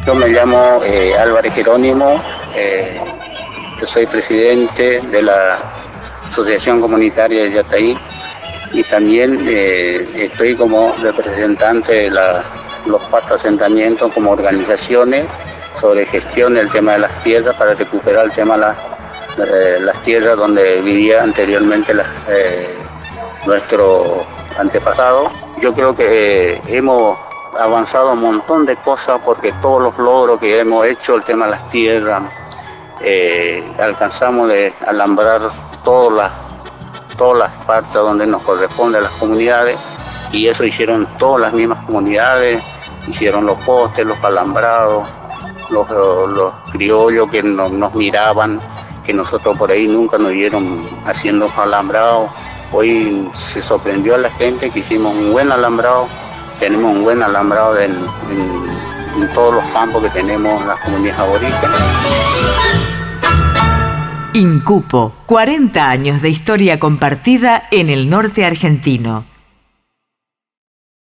Yo me llamo Álvarez Jerónimo, yo soy presidente de la Asociación Comunitaria de Yataí y también estoy como representante de los 4 asentamientos como organizaciones sobre gestión del tema de las tierras para recuperar el tema de las tierras donde vivía anteriormente nuestro antepasado. Yo creo que hemos avanzado un montón de cosas porque todos los logros que hemos hecho, el tema de las tierras, alcanzamos de alambrar todas las partes donde nos corresponde a las comunidades y eso hicieron todas las mismas comunidades, hicieron los postes, los alambrados, los criollos que nos miraban, que nosotros por ahí nunca nos vieron haciendo alambrados. Hoy se sorprendió a la gente que hicimos un buen alambrado, tenemos un buen alambrado en todos los campos que tenemos en las comunidades aborígenes. INCUPO, 40 años de historia compartida en el norte argentino.